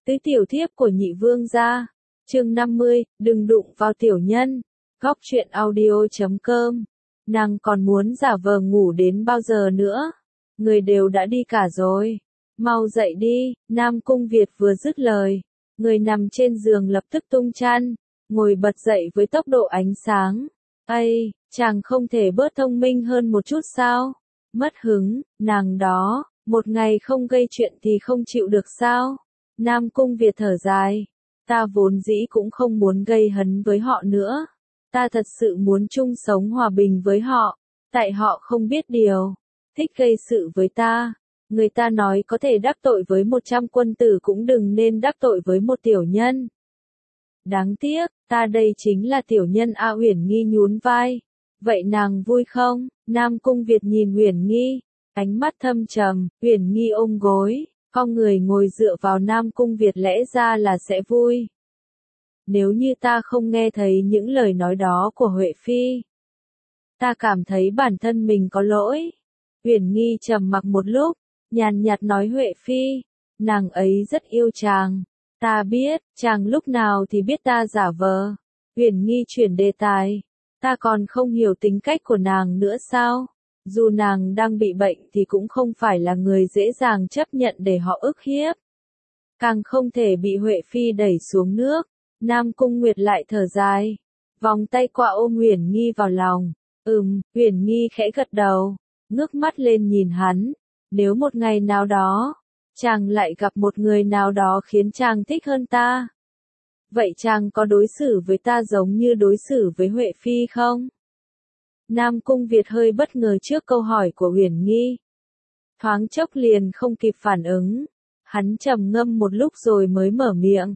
Tứ tiểu thiếp của nhị vương gia. Chương 50, đừng đụng vào tiểu nhân. Góc truyện audio.com. Nàng còn muốn giả vờ ngủ đến bao giờ nữa? Người đều đã đi cả rồi. Mau dậy đi. Nam Cung Việt vừa dứt lời, người nằm trên giường lập tức tung chăn, ngồi bật dậy với tốc độ ánh sáng. Ây, chàng không thể bớt thông minh hơn một chút sao? Mất hứng, nàng đó, một ngày không gây chuyện thì không chịu được sao? Nam Cung Việt thở dài. Ta vốn dĩ cũng không muốn gây hấn với họ nữa. Ta thật sự muốn chung sống hòa bình với họ. Tại họ không biết điều. Thích gây sự với ta. Người ta nói có thể đắc tội với 100 quân tử cũng đừng nên đắc tội với một tiểu nhân. Đáng tiếc, ta đây chính là tiểu nhân A. Uyển Nghi nhún vai. Vậy nàng vui không? Nam Cung Việt nhìn Uyển Nghi, ánh mắt thâm trầm. Uyển Nghi ôm gối, con người ngồi dựa vào Nam Cung Việt, lẽ ra là sẽ vui. Nếu như ta không nghe thấy những lời nói đó của Huệ Phi, ta cảm thấy bản thân mình có lỗi. Uyển Nghi trầm mặc một lúc, nhàn nhạt nói Huệ Phi, nàng ấy rất yêu chàng. Ta biết, chàng lúc nào thì biết ta giả vờ. Uyển Nghi chuyển đề tài. Ta còn không hiểu tính cách của nàng nữa sao? Dù nàng đang bị bệnh thì cũng không phải là người dễ dàng chấp nhận để họ ức hiếp. Càng không thể bị Huệ Phi đẩy xuống nước. Nam Cung Nguyệt lại thở dài, vòng tay qua ôm Uyển Nghi vào lòng. Uyển Nghi khẽ gật đầu, ngước mắt lên nhìn hắn. Nếu một ngày nào đó, chàng lại gặp một người nào đó khiến chàng thích hơn ta, vậy chàng có đối xử với ta giống như đối xử với Huệ Phi không? Nam Cung Việt hơi bất ngờ trước câu hỏi của Uyển Nghi. Thoáng chốc liền không kịp phản ứng. Hắn trầm ngâm một lúc rồi mới mở miệng.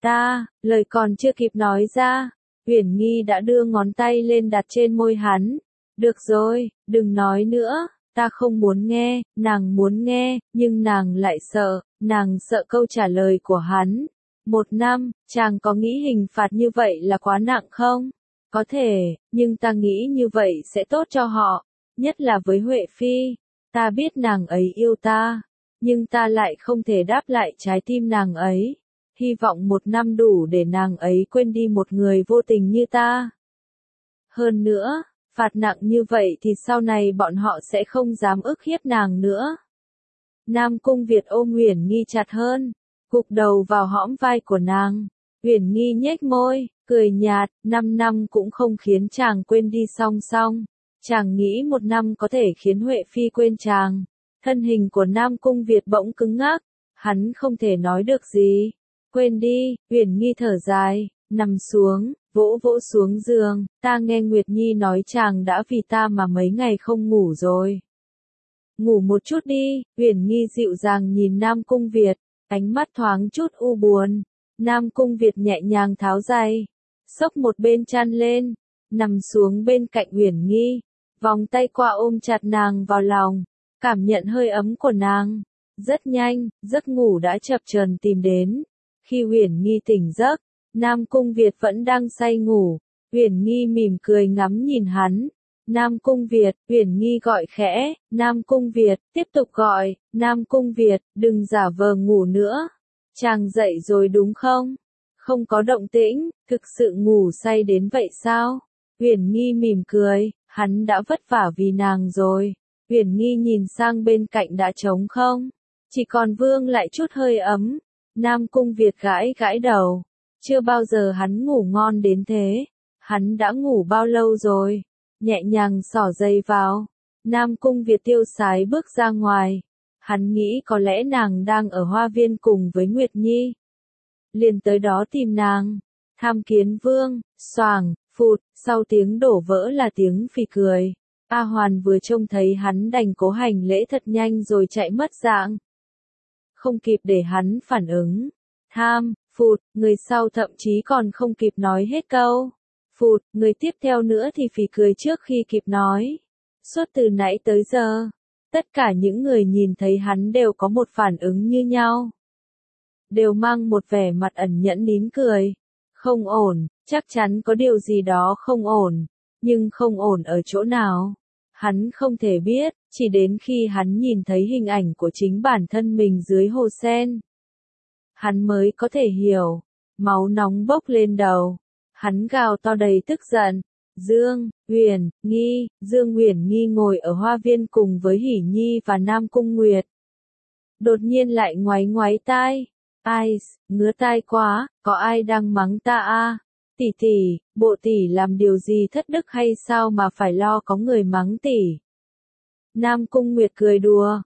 Lời còn chưa kịp nói ra, Uyển Nghi đã đưa ngón tay lên đặt trên môi hắn. Được rồi, đừng nói nữa, ta không muốn nghe. Nàng muốn nghe, nhưng nàng lại sợ, nàng sợ câu trả lời của hắn. 1 năm, chàng có nghĩ hình phạt như vậy là quá nặng không? Có thể, nhưng ta nghĩ như vậy sẽ tốt cho họ, nhất là với Huệ Phi. Ta biết nàng ấy yêu ta, nhưng ta lại không thể đáp lại trái tim nàng ấy. Hy vọng 1 năm đủ để nàng ấy quên đi một người vô tình như ta. Hơn nữa, phạt nặng như vậy thì sau này bọn họ sẽ không dám ức hiếp nàng nữa. Nam Cung Việt ôm Uyển Nghi chặt hơn, gục đầu vào hõm vai của nàng. Uyển Nghi nhếch môi, cười nhạt. 5 năm cũng không khiến chàng quên đi song song. Chàng nghĩ 1 năm có thể khiến Huệ Phi quên chàng. Thân hình của Nam Cung Việt bỗng cứng ngắc, hắn không thể nói được gì. Quên đi. Uyển Nghi thở dài, nằm xuống, vỗ vỗ xuống giường. Ta nghe Nguyệt Nhi nói chàng đã vì ta mà mấy ngày không ngủ rồi. Ngủ một chút đi. Uyển Nghi dịu dàng nhìn Nam Cung Việt, ánh mắt thoáng chút u buồn. Nam Cung Việt nhẹ nhàng tháo giày, xốc một bên chăn lên, nằm xuống bên cạnh Uyển Nghi, vòng tay qua ôm chặt nàng vào lòng, cảm nhận hơi ấm của nàng. Rất nhanh, giấc ngủ đã chập chờn tìm đến. Khi Uyển Nghi tỉnh giấc, Nam Cung Việt vẫn đang say ngủ. Uyển Nghi mỉm cười ngắm nhìn hắn. Nam Cung Việt. Uyển Nghi gọi khẽ. Nam Cung Việt. Tiếp tục gọi. Nam Cung Việt, đừng giả vờ ngủ nữa. Chàng dậy rồi đúng không? Không có động tĩnh, thực sự ngủ say đến vậy sao? Uyển Nghi mỉm cười, hắn đã vất vả vì nàng rồi. Uyển Nghi nhìn sang bên cạnh đã trống không, chỉ còn vương lại chút hơi ấm. Nam Cung Việt gãi gãi đầu, chưa bao giờ hắn ngủ ngon đến thế. Hắn đã ngủ bao lâu rồi? Nhẹ nhàng xỏ giày vào. Nam Cung Việt tiêu sái bước ra ngoài. Hắn nghĩ có lẽ nàng đang ở hoa viên cùng với Nguyệt Nhi. Liền tới đó tìm nàng. Tham Kiến Vương. Xoàng, phụt, sau tiếng đổ vỡ là tiếng phì cười. A Hoàn vừa trông thấy hắn đành cố hành lễ thật nhanh rồi chạy mất dạng. Không kịp để hắn phản ứng. Phụt, người sau thậm chí còn không kịp nói hết câu. Phụt, người tiếp theo nữa thì phì cười trước khi kịp nói. Suốt từ nãy tới giờ, tất cả những người nhìn thấy hắn đều có một phản ứng như nhau. Đều mang một vẻ mặt ẩn nhẫn nín cười. Không ổn, chắc chắn có điều gì đó không ổn. Nhưng không ổn ở chỗ nào? Hắn không thể biết, chỉ đến khi hắn nhìn thấy hình ảnh của chính bản thân mình dưới hồ sen. hắn mới có thể hiểu. Máu nóng bốc lên đầu. Hắn gào to đầy tức giận. Dương Uyển Nghi ngồi ở hoa viên cùng với Hỉ Nhi và Nam Cung Nguyệt. Đột nhiên lại ngoáy ngoáy tai. Ai, ngứa tai quá, có ai đang mắng ta à? Tỷ tỷ, bộ tỷ làm điều gì thất đức hay sao mà phải lo có người mắng tỷ? Nam Cung Nguyệt cười đùa.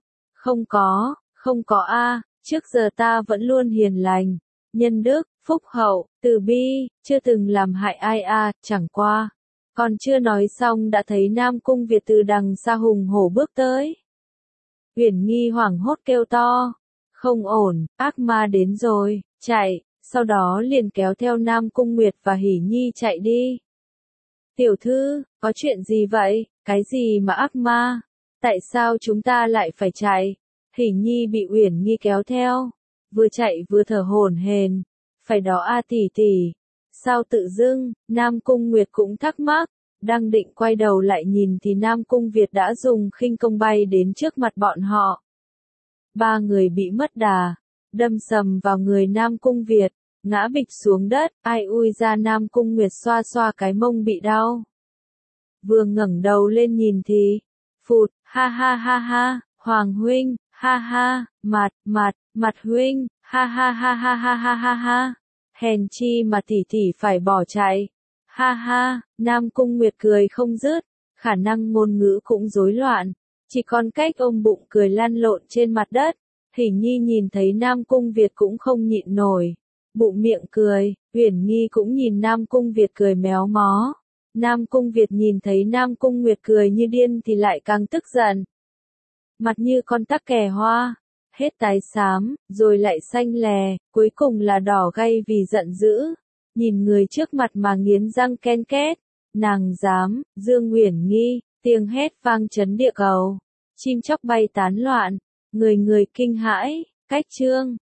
Không có a, trước giờ ta vẫn luôn hiền lành, nhân đức, phúc hậu, từ bi, chưa từng làm hại ai a, chẳng qua. Còn chưa nói xong đã thấy Nam Cung Việt từ đằng xa hùng hổ bước tới. Uyển Nghi hoảng hốt kêu to. Không ổn, ác ma đến rồi, chạy, sau đó liền kéo theo Nam Cung Nguyệt và Hỉ Nhi chạy đi. Tiểu thư, có chuyện gì vậy, cái gì mà ác ma? Tại sao chúng ta lại phải chạy? Hỉ Nhi bị Uyển Nghi kéo theo, vừa chạy vừa thở hổn hển. Phải đó a tỷ tỷ. Sao tự dưng? Nam Cung Nguyệt cũng thắc mắc, đang định quay đầu lại nhìn thì Nam Cung Việt đã dùng khinh công bay đến trước mặt bọn họ. Ba người bị mất đà, đâm sầm vào người Nam Cung Việt, ngã bịch xuống đất, ai ui ra Nam Cung Nguyệt xoa xoa cái mông bị đau. Vừa ngẩng đầu lên nhìn thì, phụt, ha ha ha ha, Hoàng huynh, ha ha, mặt huynh, ha ha ha ha ha ha ha ha, hèn chi mà tỷ tỷ phải bỏ chạy, ha ha, Nam Cung Nguyệt cười không dứt, khả năng ngôn ngữ cũng rối loạn, chỉ còn cách ôm bụng cười lăn lộn trên mặt đất. Hỉ Nhi nhìn thấy Nam Cung Việt cũng không nhịn nổi, bụng miệng cười, Uyển Nghi cũng nhìn Nam Cung Việt cười méo mó. Nam Cung Việt nhìn thấy Nam Cung Nguyệt cười như điên thì lại càng tức giận. Mặt như con tắc kè hoa, hết tái xám, rồi lại xanh lè, cuối cùng là đỏ gay vì giận dữ. Nhìn người trước mặt mà nghiến răng ken két, nàng dám, Dương Uyển Nghi, tiếng hét vang chấn địa cầu. Chim chóc bay tán loạn, người người kinh hãi, cách chương.